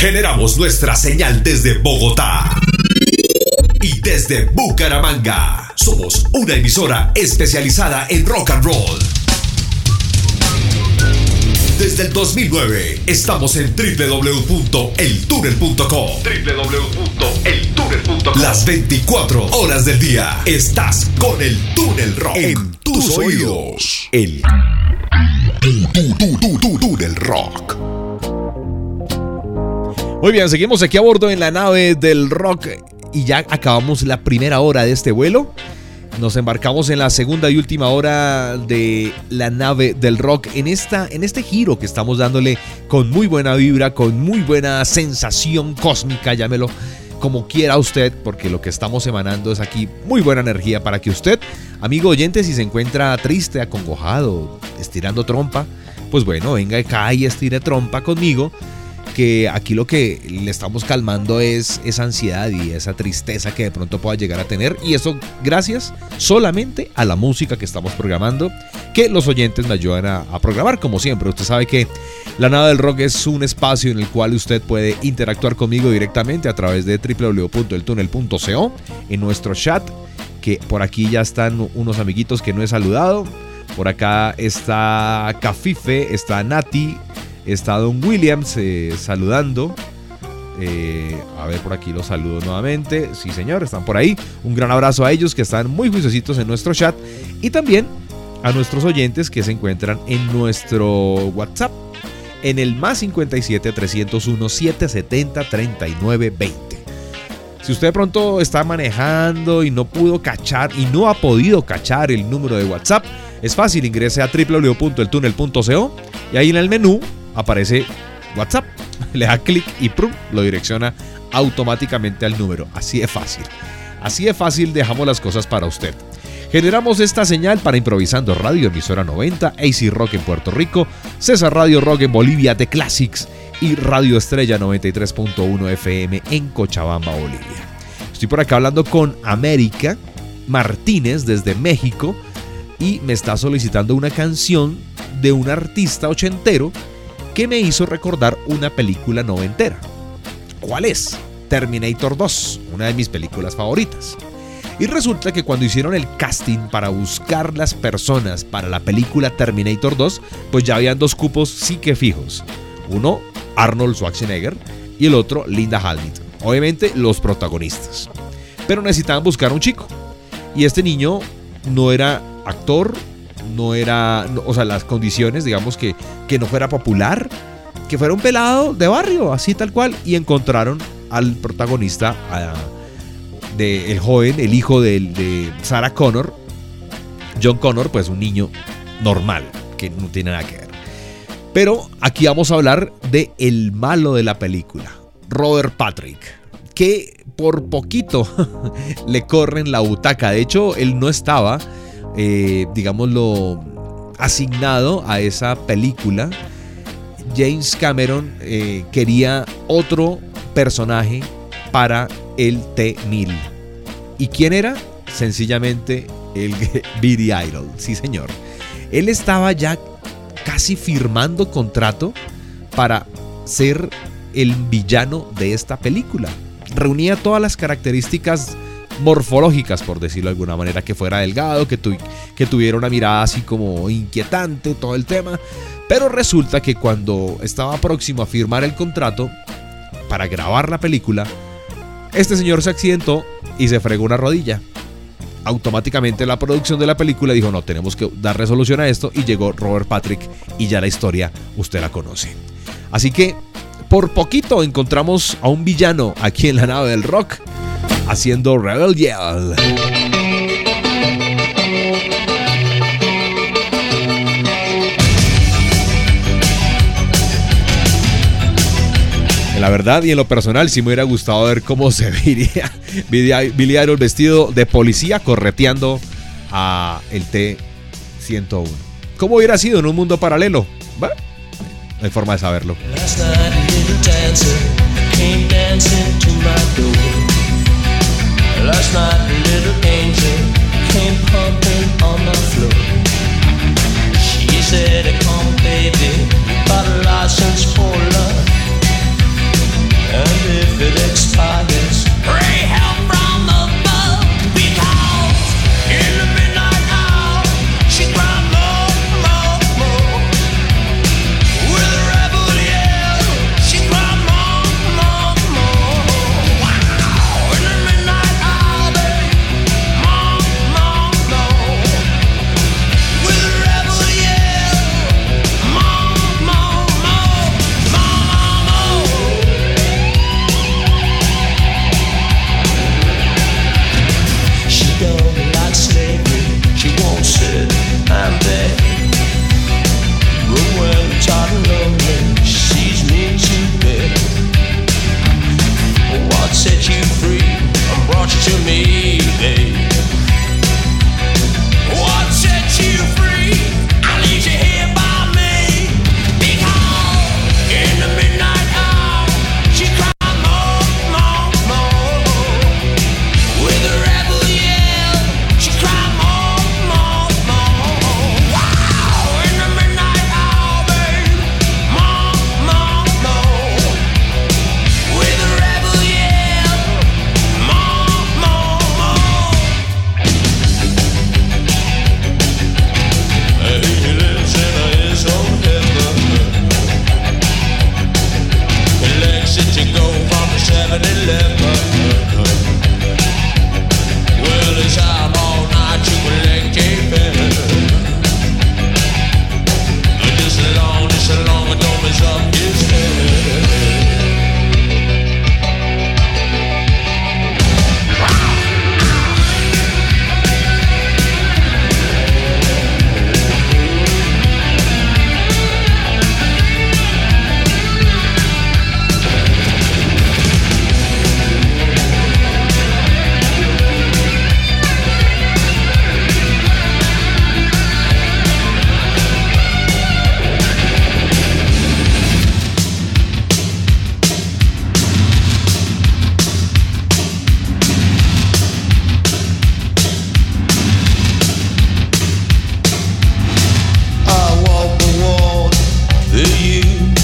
Generamos nuestra señal desde Bogotá y desde Bucaramanga. Somos una emisora especializada en rock and roll. Desde el 2009 estamos en www.eltunnel.com. Las 24 horas del día estás con el Túnel Rock en tus oídos. El Túnel Rock. Muy bien, seguimos aquí a bordo en la nave del rock y ya acabamos la primera hora de este vuelo. Nos embarcamos en la segunda y última hora de la nave del rock en este giro que estamos dándole con muy buena vibra, con muy buena sensación cósmica, llámelo como quiera usted, porque lo que estamos emanando es aquí muy buena energía para que usted, amigo oyente, si se encuentra triste, acongojado, estirando trompa, pues bueno, venga acá y estire trompa conmigo, que aquí lo que le estamos calmando es esa ansiedad y esa tristeza que de pronto pueda llegar a tener, y eso gracias solamente a la música que estamos programando, que los oyentes me ayudan a programar como siempre. Usted sabe que la nave del rock es un espacio en el cual usted puede interactuar conmigo directamente a través de www.eltunnel.co, en nuestro chat, que por aquí ya están unos amiguitos que no he saludado. Por acá está Cafife, está Nati, está Don Williams saludando. A ver, por aquí los saludo nuevamente. Sí, señor, están por ahí. Un gran abrazo a ellos que están muy juiciositos en nuestro chat. Y también a nuestros oyentes que se encuentran en nuestro WhatsApp, en el más 57 301 770 3920. Si usted de pronto está manejando y no pudo cachar y no ha podido cachar el número de WhatsApp, es fácil, ingrese a www.eltunnel.co y ahí en el menú aparece WhatsApp, le da clic y ¡prum!, lo direcciona automáticamente al número. Así de fácil dejamos las cosas para usted. Generamos esta señal para Improvisando Radio, emisora 90, AC Rock en Puerto Rico, César Radio Rock en Bolivia, The Classics y Radio Estrella 93.1 FM en Cochabamba, Bolivia. Estoy por acá hablando con América Martínez desde México y me está solicitando una canción de un artista ochentero que me hizo recordar una película noventera. ¿Cuál es? Terminator 2, una de mis películas favoritas. Y resulta que cuando hicieron el casting para buscar las personas para la película Terminator 2, pues ya habían dos cupos sí que fijos. Uno, Arnold Schwarzenegger, y el otro, Linda Hamilton. Obviamente los protagonistas. Pero necesitaban buscar un chico. Y este niño no era actor, o sea, las condiciones, digamos que no fuera popular, que fuera un pelado de barrio, así tal cual, y encontraron al protagonista, el joven, el hijo de Sarah Connor, John Connor, pues un niño normal, que no tiene nada que ver. Pero aquí vamos a hablar de el malo de la película, Robert Patrick, que por poquito le corren la butaca. De hecho, él no estaba, digámoslo, asignado a esa película. James Cameron quería otro personaje para el T-1000. ¿Y quién era? Sencillamente el Billy Idol. Sí, señor. Él estaba ya casi firmando contrato para ser el villano de esta película. Reunía todas las características morfológicas, por decirlo de alguna manera, que fuera delgado, que tuviera una mirada así como inquietante, todo el tema. Pero resulta que cuando estaba próximo a firmar el contrato para grabar la película, este señor se accidentó y se fregó una rodilla. Automáticamente la producción de la película dijo: no, tenemos que dar resolución a esto, y llegó Robert Patrick y ya la historia usted la conoce. Así que por poquito encontramos a un villano aquí en la nave del rock haciendo Rebel Yell. La verdad y en lo personal sí me hubiera gustado ver cómo se vería Billy Idol vestido de policía correteando a el T-101. ¿Cómo hubiera sido en un mundo paralelo? Bueno, no hay forma de saberlo.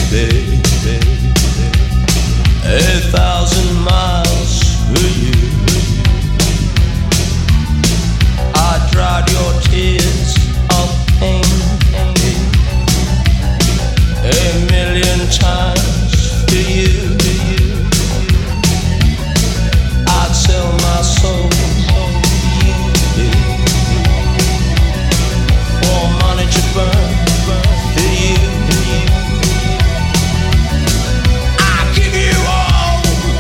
1,000 miles for you. I dried your tears of pain 1,000,000 times for you. I'd sell my soul for money to burn for you. I give you all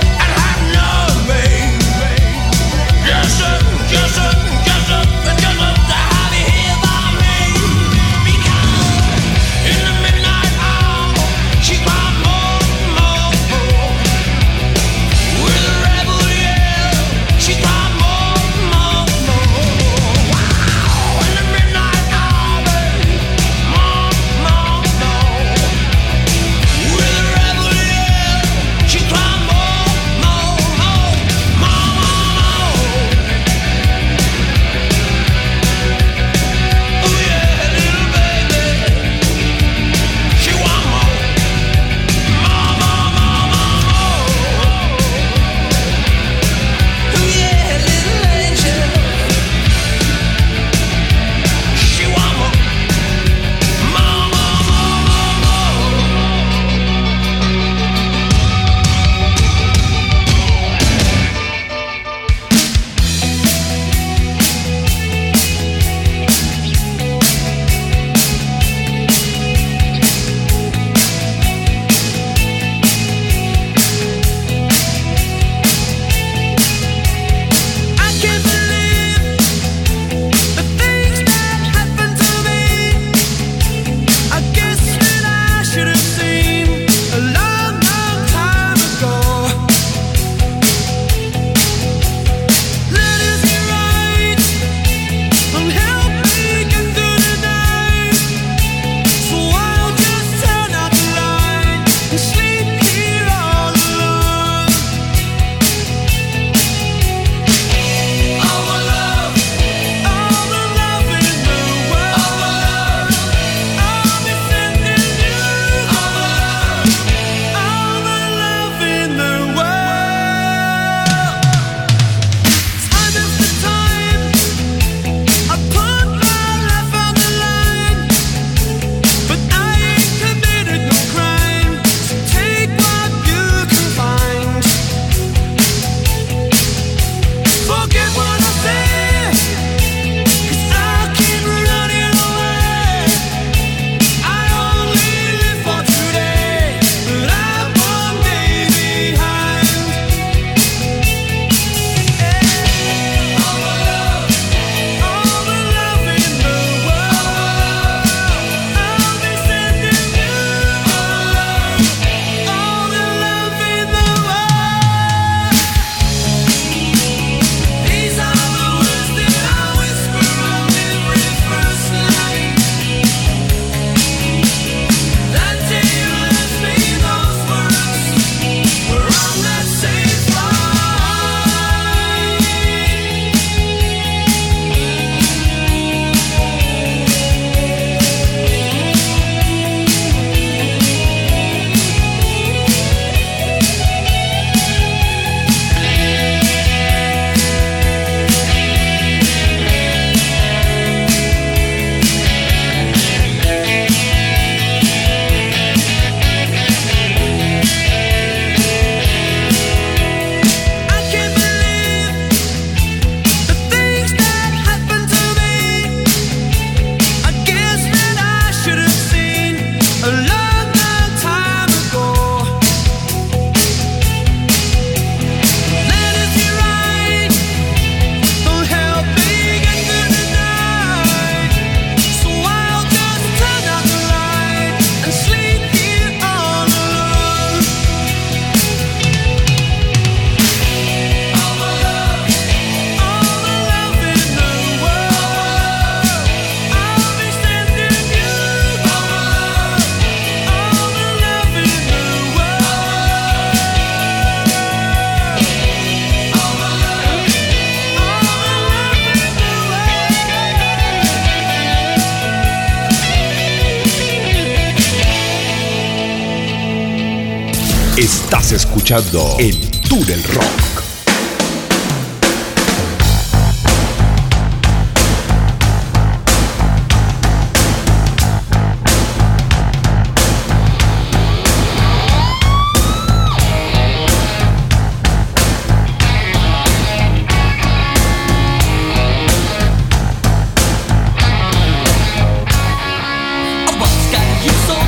Estás escuchando el Túnel Rock.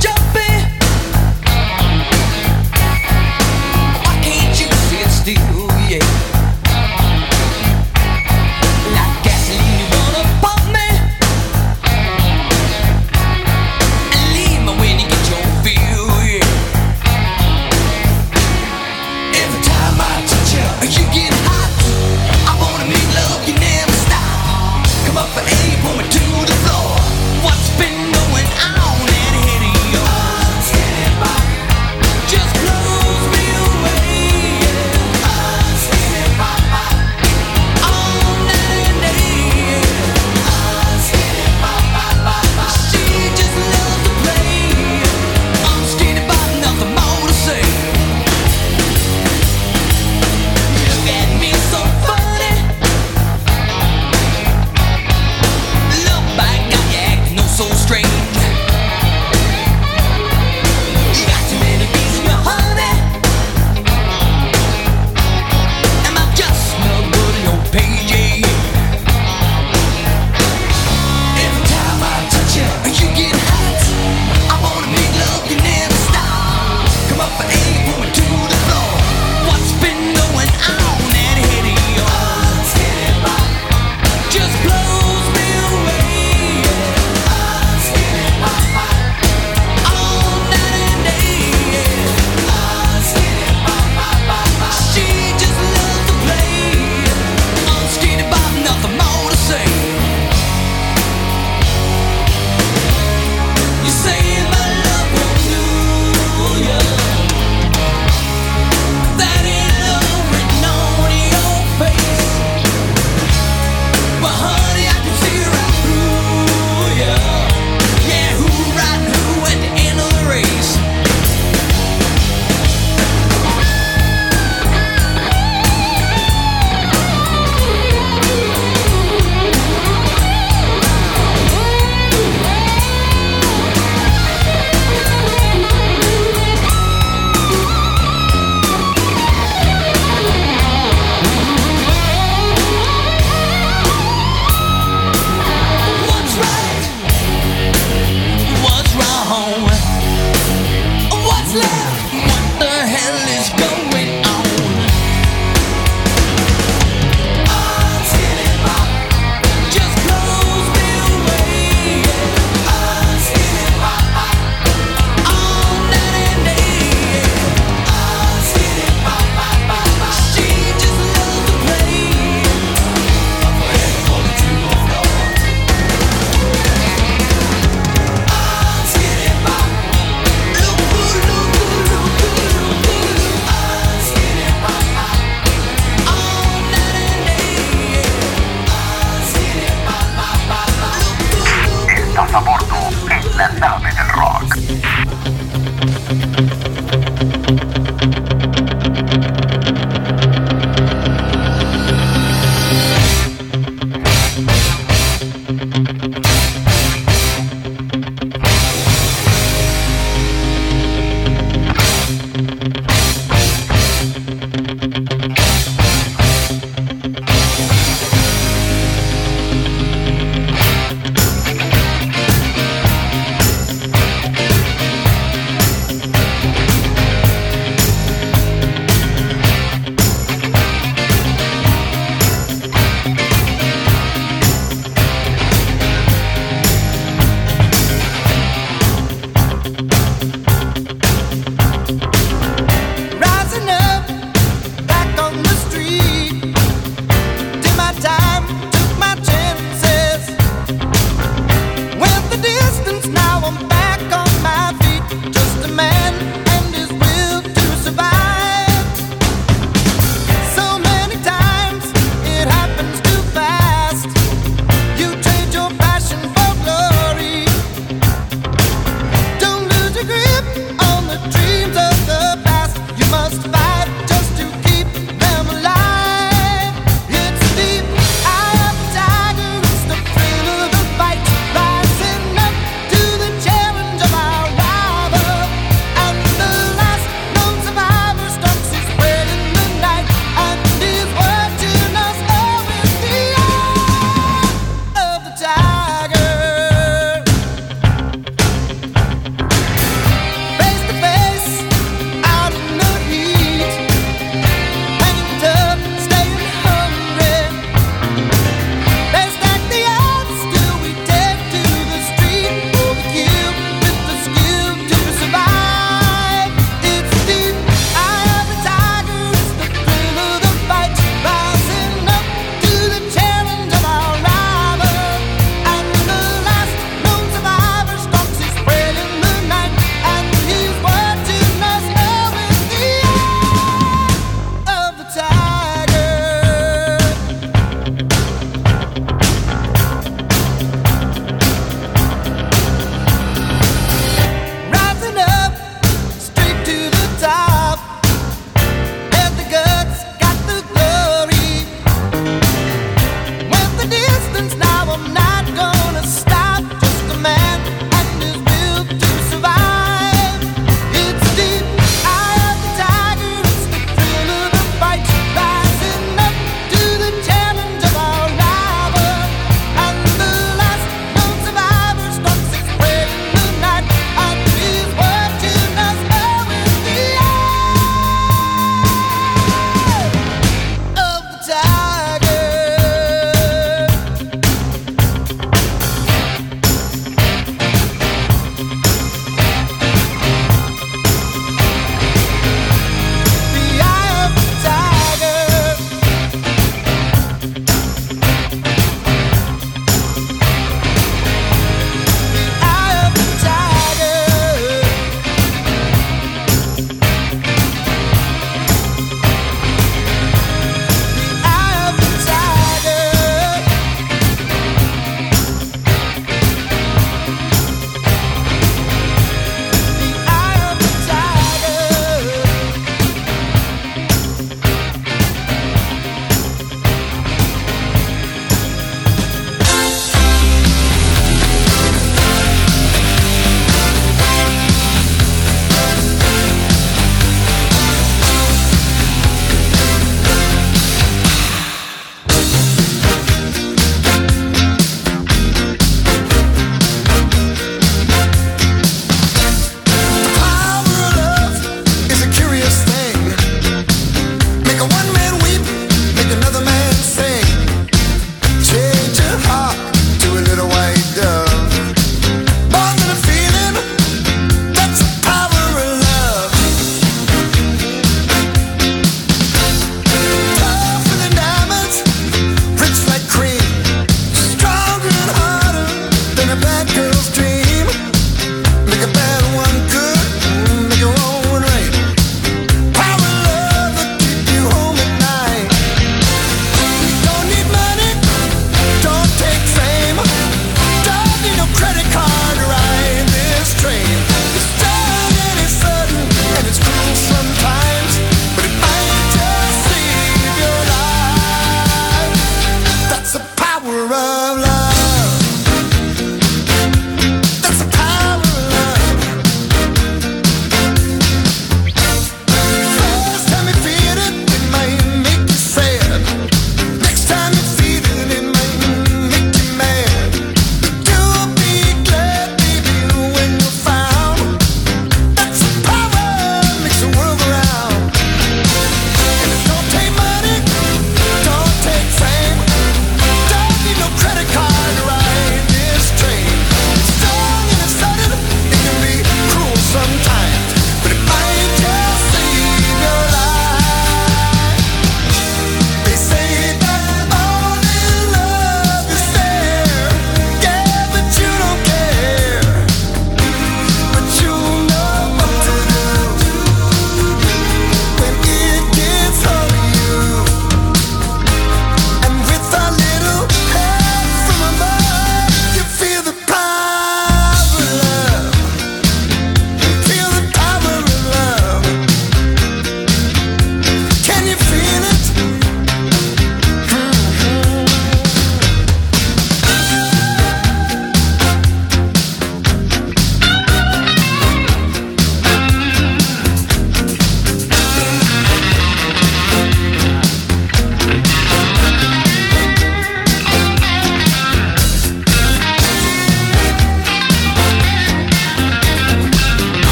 Why can't you sit still?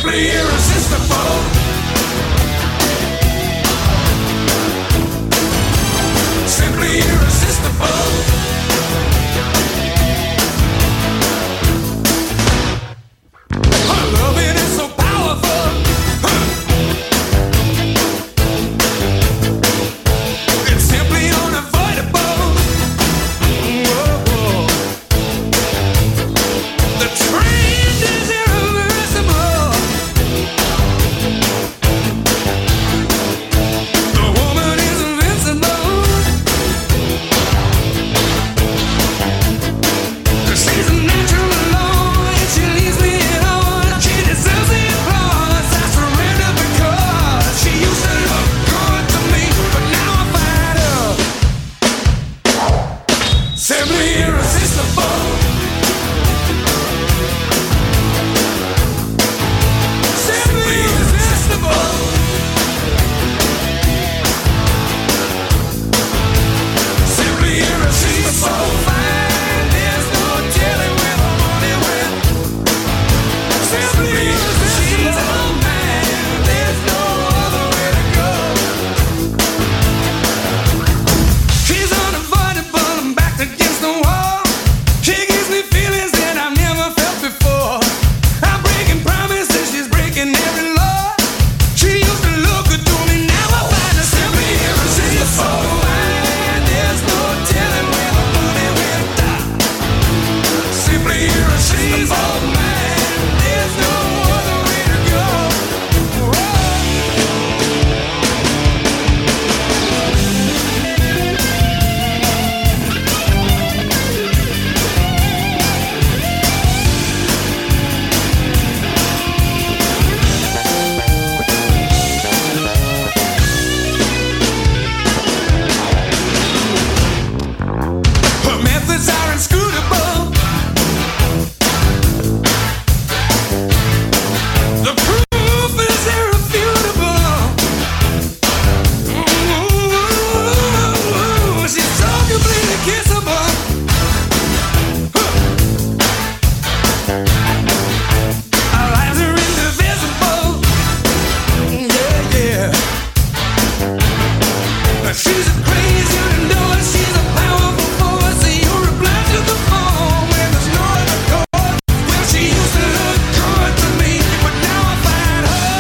Simply irresistible. Simply irresistible. Her loving is so powerful. It's simply unavoidable. Whoa. The trend is irreversible. The woman is invincible. She's a natural alone, and she leaves me alone. She deserves the applause. I surrender because she used to look good to me, but now I find her simply irresistible. Simply irresistible. Simply irresistible. Fine, there's no telling where the money went. Simply irresistible, man. There's no other way to go. She's unavoidable. I'm backed against the wall. She gives me feelings that I've never felt before. I'm breaking promises. She's breaking every law. She used to look good to me. Now I find her simply irresistible. And there's no telling where the money went. Simply irresistible, man. There's no other way to go. Her methods are inscrutable. The proof is irrefutable. Ooh, she's so completely kissable. Our lives are indivisible. Yeah, yeah. She's a crazy unknown. She's a powerful force. You reply to the phone when there's no other call. Well, she used to look good to me, but now I find her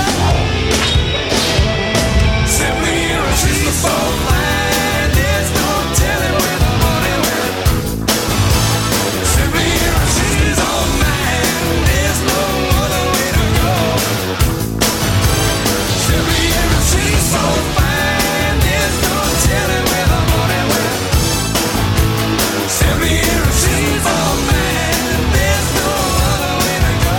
simply irresistible. And there's no telling where the money went. Simply irresistible, man. There's no other way to go. Simply irresistible, man. There's no telling where the money went. Simply irresistible, man. There's no other way to go.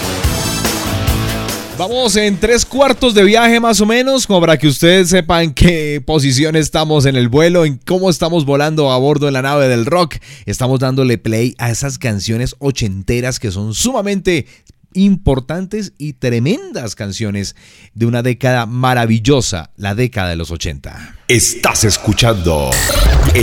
Vamos en 3/4 de viaje más o menos, como para que ustedes sepan en qué posición estamos en el vuelo, en cómo estamos volando a bordo en la nave del rock. Estamos dándole play a esas canciones ochenteras que son sumamente importantes y tremendas canciones de una década maravillosa, la década de los 80. Estás escuchando el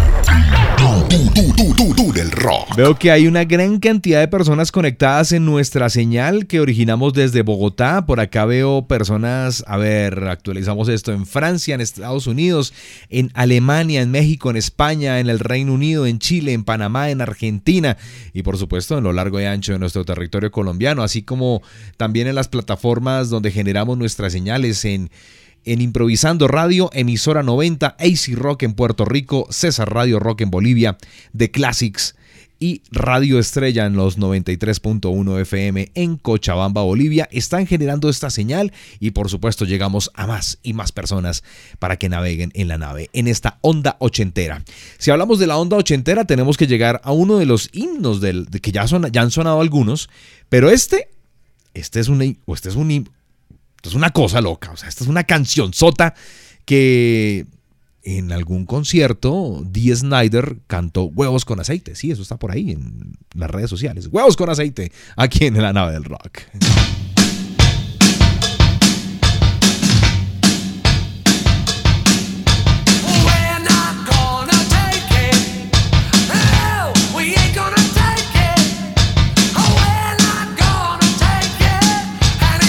tú del rock. Veo que hay una gran cantidad de personas conectadas en nuestra señal que originamos desde Bogotá. Por acá veo personas, a ver, actualizamos esto, en Francia, en Estados Unidos, en Alemania, en México, en España, en el Reino Unido, en Chile, en Panamá, en Argentina y por supuesto en lo largo y ancho de nuestro territorio colombiano, así como también en las plataformas donde generamos nuestras señales en Improvisando Radio, Emisora 90, AC Rock en Puerto Rico, César Radio Rock en Bolivia, The Classics y Radio Estrella en los 93.1 FM en Cochabamba, Bolivia. Están generando esta señal y por supuesto llegamos a más y más personas para que naveguen en la nave, en esta onda ochentera. Si hablamos de la onda ochentera, tenemos que llegar a uno de los himnos de que ya han sonado algunos, pero este es una cosa loca, o sea, esta es una cancionzota que en algún concierto Dee Snider cantó Huevos con Aceite. Sí, eso está por ahí en las redes sociales. Huevos con Aceite, aquí en la nave del rock. And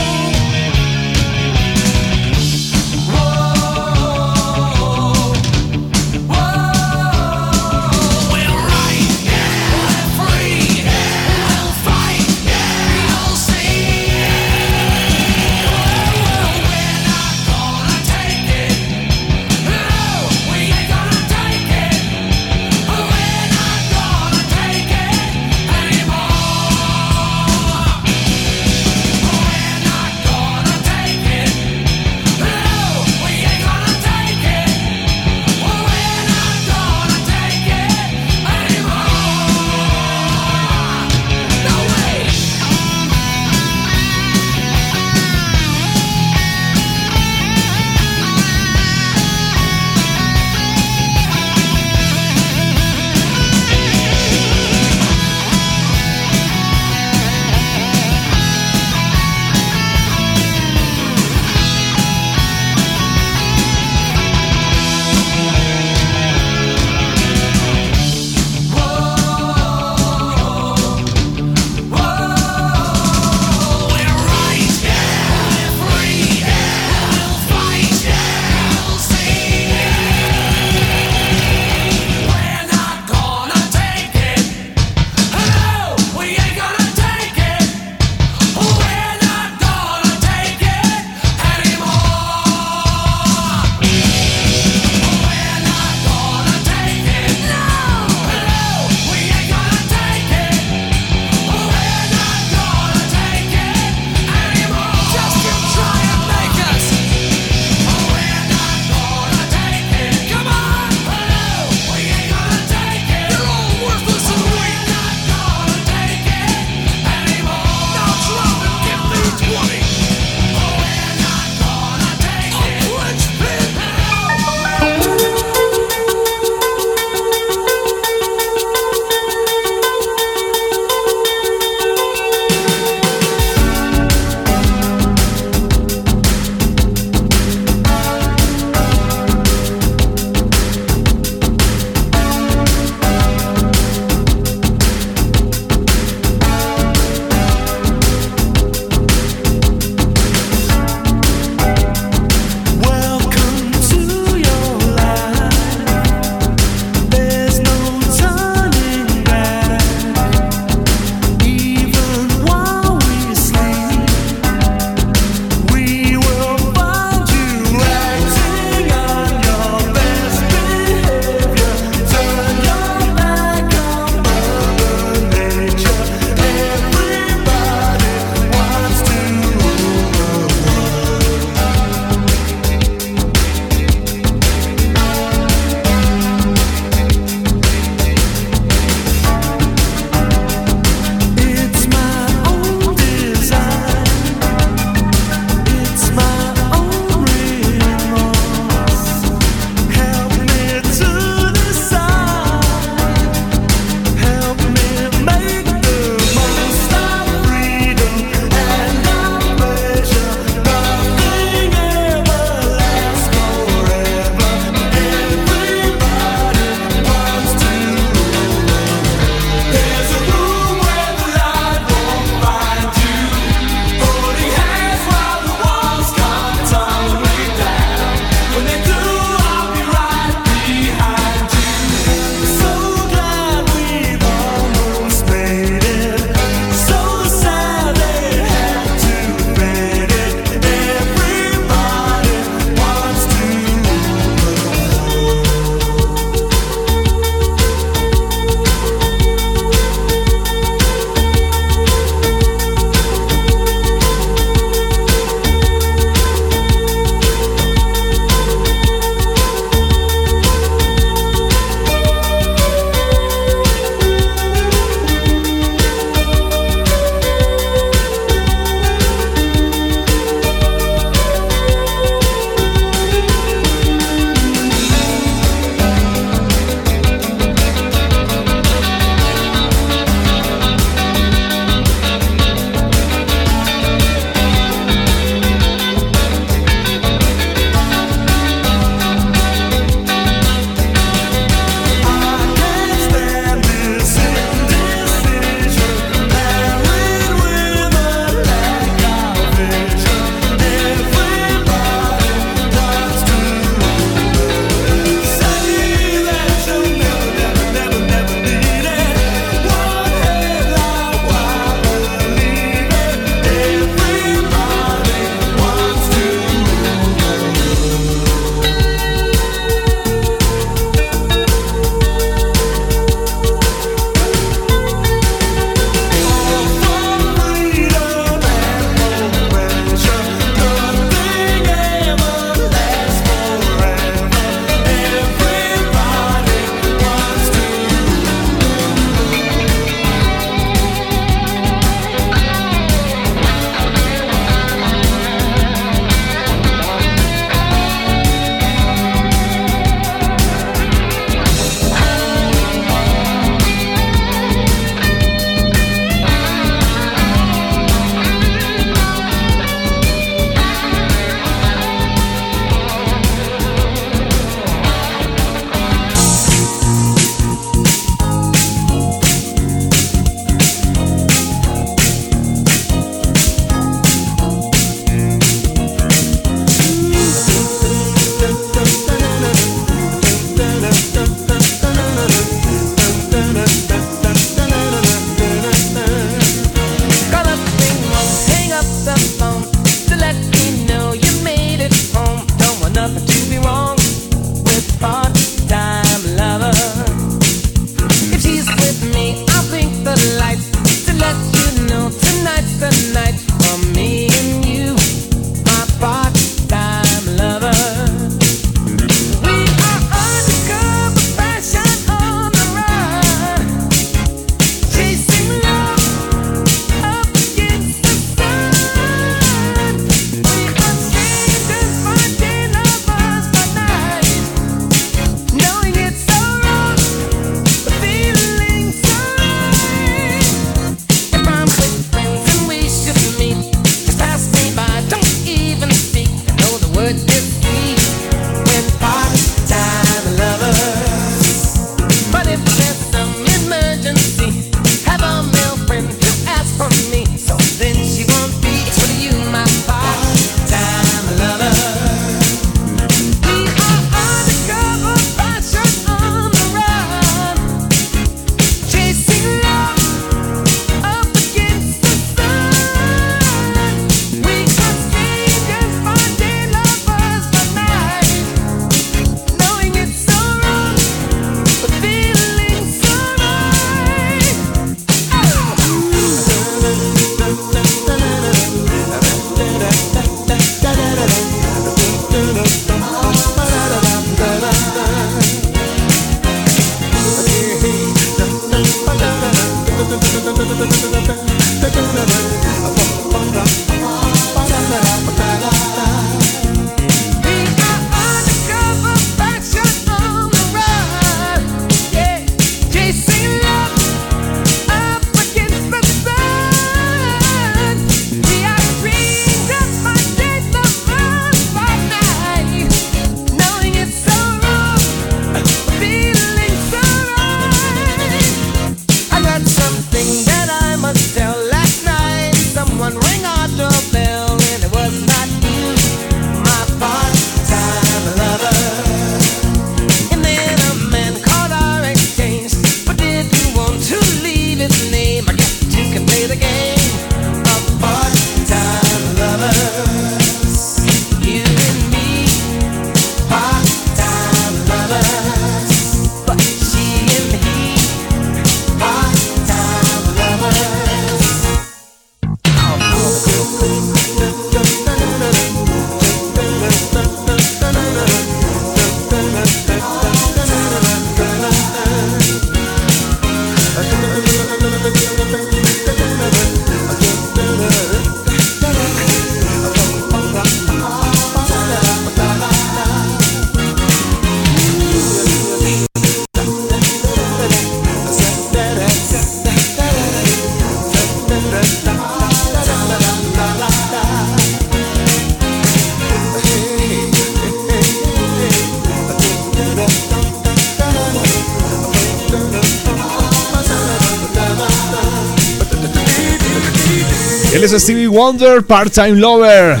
Él es Stevie Wonder, Part-Time Lover.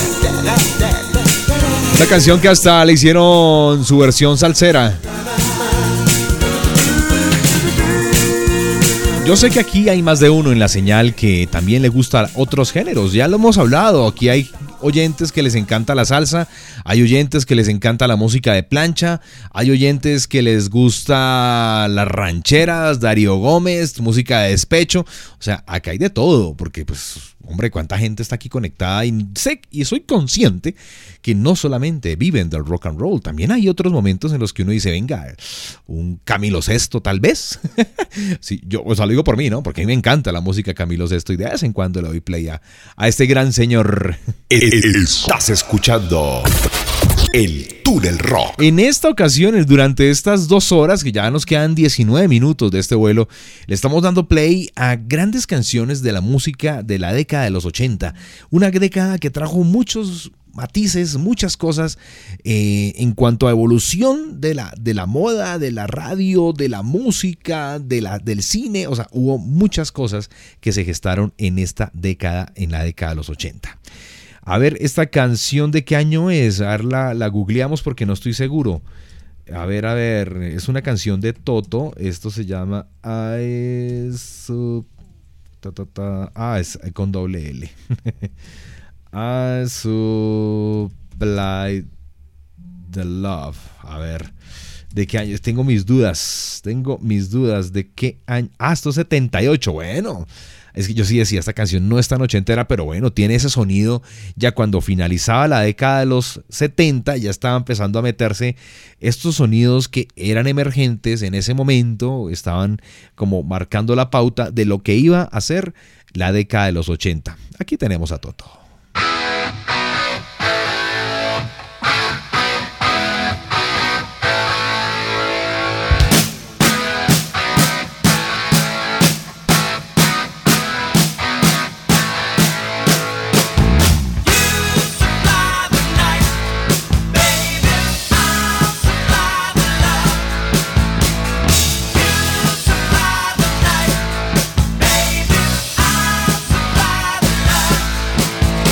Una canción que hasta le hicieron su versión salsera. Yo sé que aquí hay más de uno en la señal que también le gustan otros géneros. Ya lo hemos hablado. Aquí hay oyentes que les encanta la salsa, hay oyentes que les encanta la música de plancha, hay oyentes que les gusta las rancheras, Darío Gómez, música de despecho. O sea, acá hay de todo, porque pues, hombre, cuánta gente está aquí conectada y sé y soy consciente que no solamente viven del rock and roll, también hay otros momentos en los que uno dice, venga, un Camilo Sesto tal vez. Sí, yo o sea, lo digo por mí, ¿no? Porque a mí me encanta la música Camilo Sesto y de vez en cuando le doy play a este gran señor. Estás escuchando El Túnel Rock. En esta ocasión, durante estas 2 horas, que ya nos quedan 19 minutos de este vuelo, le estamos dando play a grandes canciones de la música de la década de los 80. Una década que trajo muchos matices, muchas cosas en cuanto a evolución de la moda, de la radio, de la música, del cine. O sea, hubo muchas cosas que se gestaron en esta década, en la década de los 80. A ver, ¿esta canción de qué año es? A ver, la googleamos porque no estoy seguro. A ver, es una canción de Toto. Esto se llama es con doble L. I Supply the Love. A ver, ¿de qué año? Tengo mis dudas de qué año. Esto es 78, bueno. Es que yo sí decía, esta canción no es tan ochentera, pero bueno, tiene ese sonido. Ya cuando finalizaba la década de los 70, ya estaba empezando a meterse estos sonidos que eran emergentes en ese momento, estaban como marcando la pauta de lo que iba a ser la década de los 80. Aquí tenemos a Toto. Baby,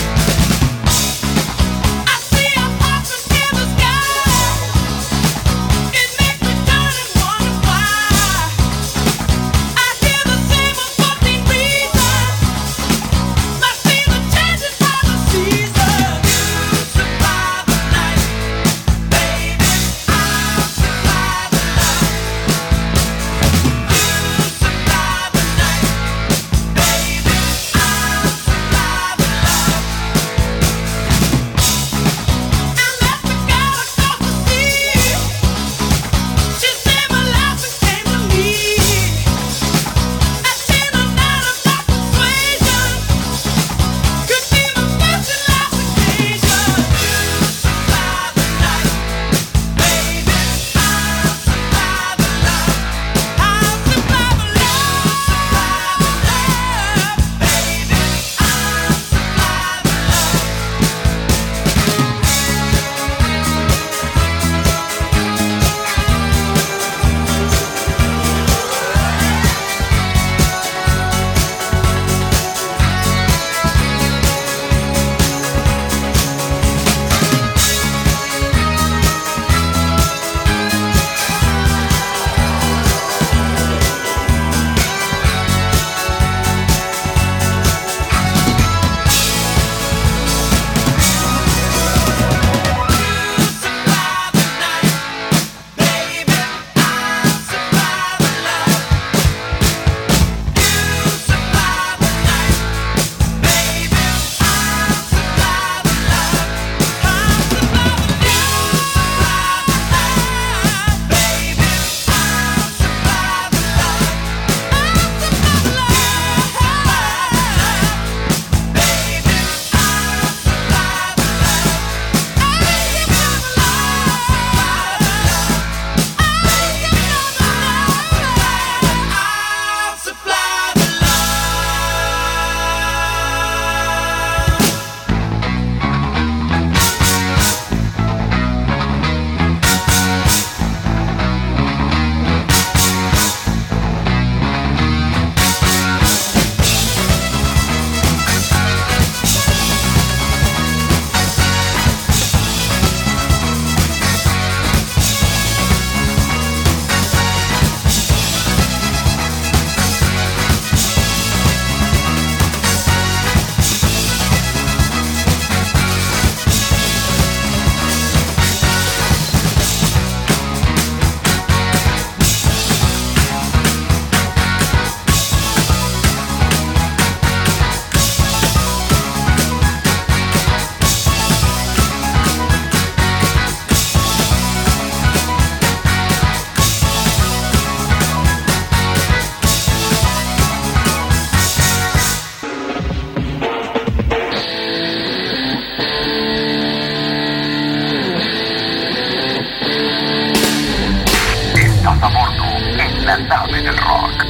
La nave del rock.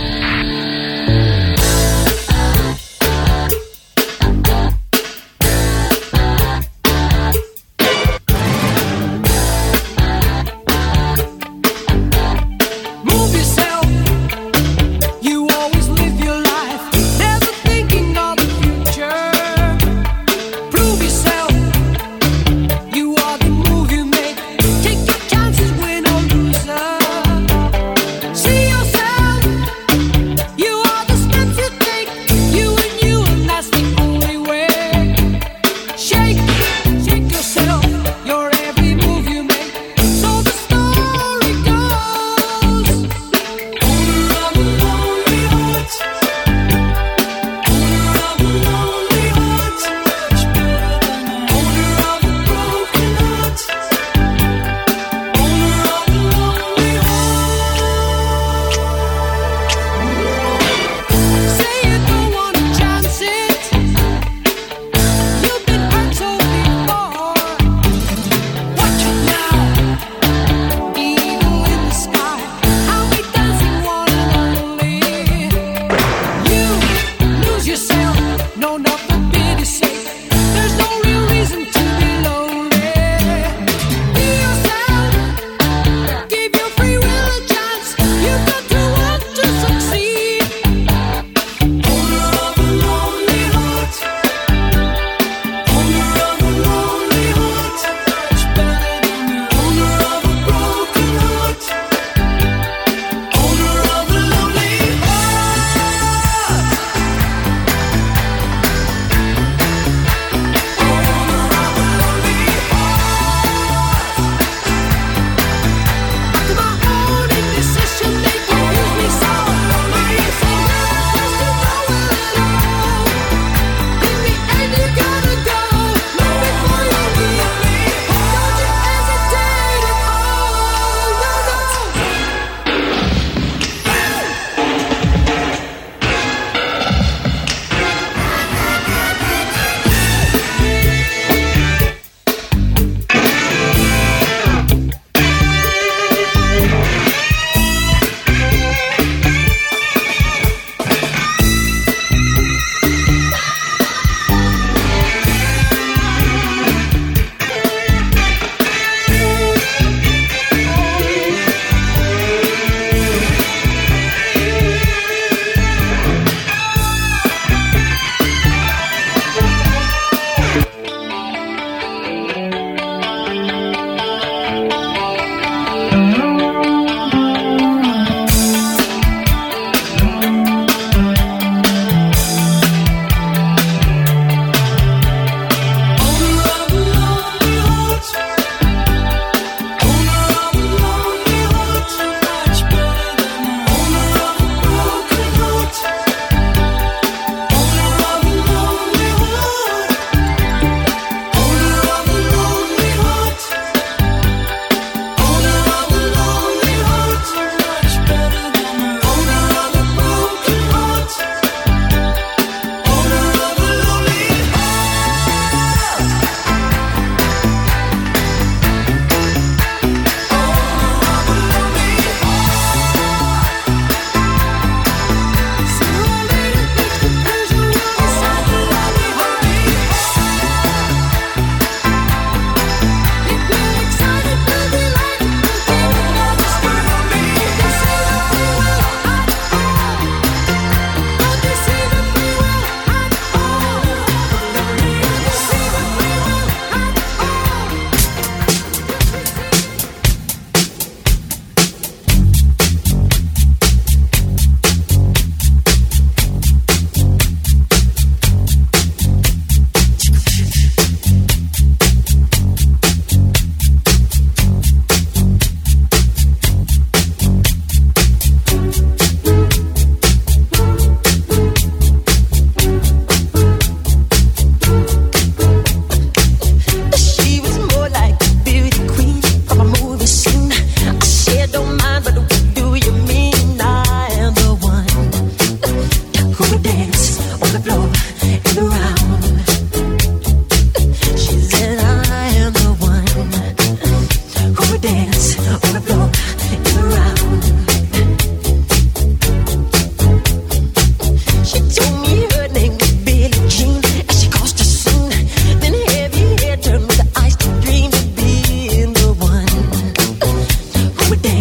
See yourself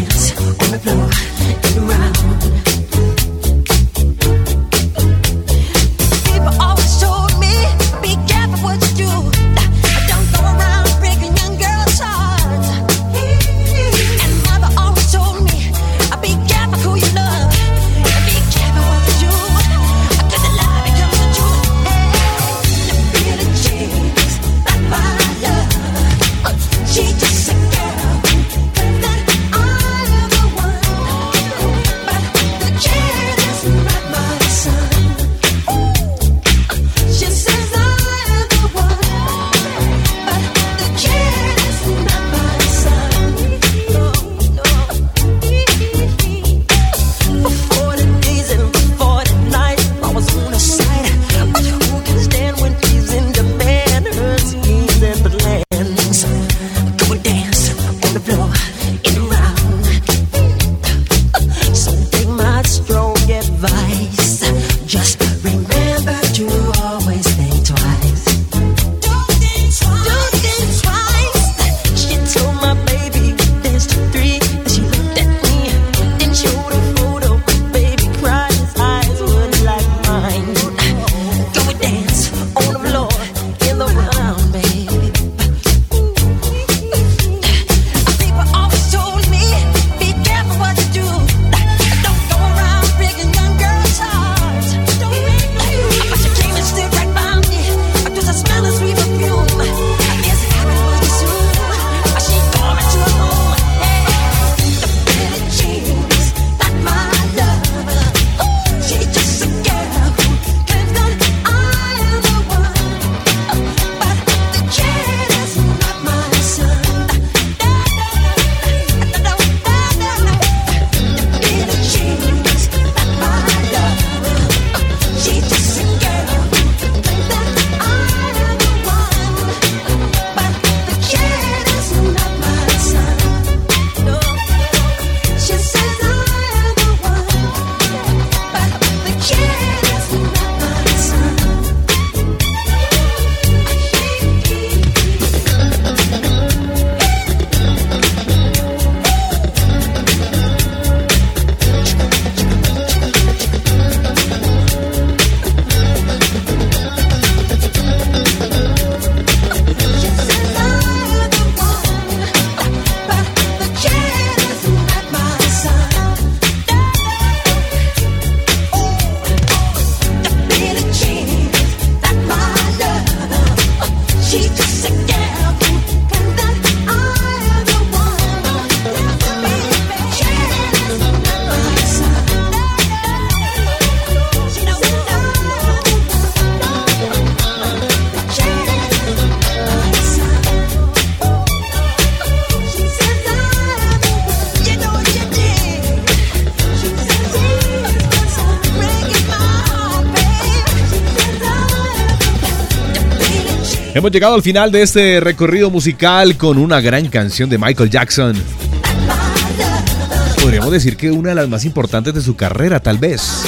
Hemos llegado al final de este recorrido musical con una gran canción de Michael Jackson. Podríamos decir que una de las más importantes de su carrera, tal vez.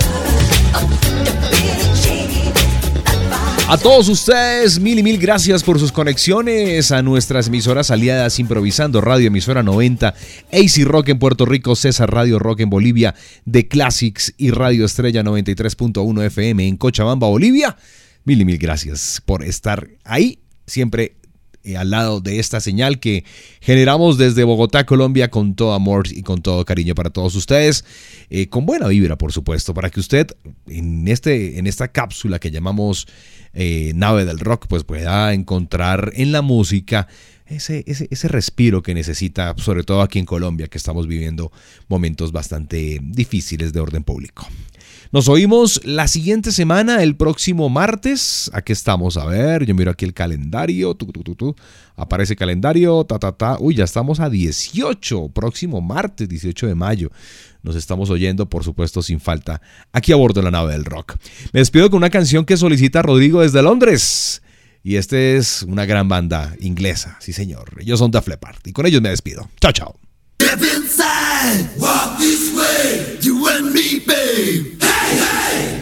A todos ustedes, mil y mil gracias por sus conexiones a nuestras emisoras aliadas: Improvisando Radio, emisora 90, AC Rock en Puerto Rico, César Radio Rock en Bolivia, The Classics y Radio Estrella 93.1 FM en Cochabamba, Bolivia. Mil y mil gracias por estar ahí, siempre al lado de esta señal que generamos desde Bogotá, Colombia, con todo amor y con todo cariño para todos ustedes, con buena vibra, por supuesto, para que usted en esta cápsula que llamamos Nave del Rock, pues pueda encontrar en la música ese respiro que necesita, sobre todo aquí en Colombia, que estamos viviendo momentos bastante difíciles de orden público. Nos oímos la siguiente semana, el próximo martes. Aquí estamos, a ver, yo miro aquí el calendario. Aparece calendario, Uy, ya estamos a 18, próximo martes, 18 de mayo. Nos estamos oyendo, por supuesto, sin falta, aquí a bordo de la Nave del Rock. Me despido con una canción que solicita Rodrigo desde Londres. Y este es una gran banda inglesa, sí señor. Ellos son Def Leppard y con ellos me despido. Chao, chao. Step inside, walk this way, you and me, babe. Hey, hey!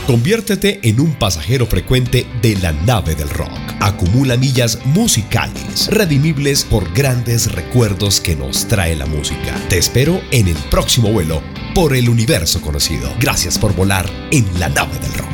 Conviértete en un pasajero frecuente de la nave del rock. Acumula millas musicales, redimibles por grandes recuerdos que nos trae la música. Te espero en el próximo vuelo por el universo conocido. Gracias por volar en la nave del rock.